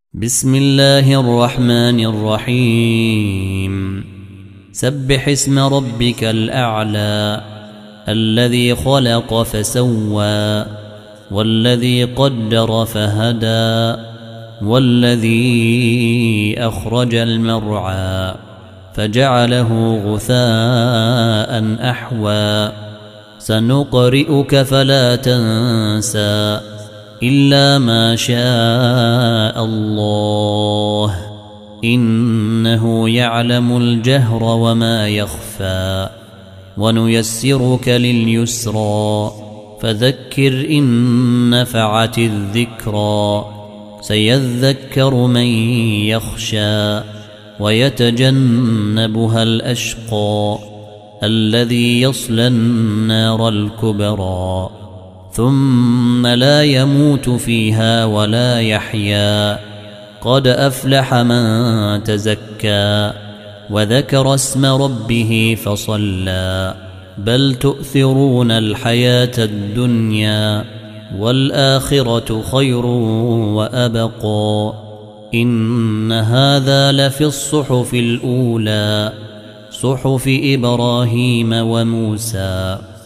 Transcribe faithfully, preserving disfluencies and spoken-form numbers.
بسم الله الرحمن الرحيم سبح اسم ربك الأعلى الذي خلق فسوى والذي قدر فهدى والذي أخرج المرعى فجعله غثاء أحوى سنقرئك فلا تنسى إلا ما شاء الله إنه يعلم الجهر وما يخفى ونيسرك لليسرى فذكر إن نفعت الذكرى سيذكر من يخشى ويتجنبها الأشقى الذي يصلى النار الكبرى ثم لا يموت فيها ولا يحيا قد أفلح من تزكى وذكر اسم ربه فصلى بل تؤثرون الحياة الدنيا والآخرة خير وأبقى إن هذا لفي الصحف الأولى صحف إبراهيم وموسى.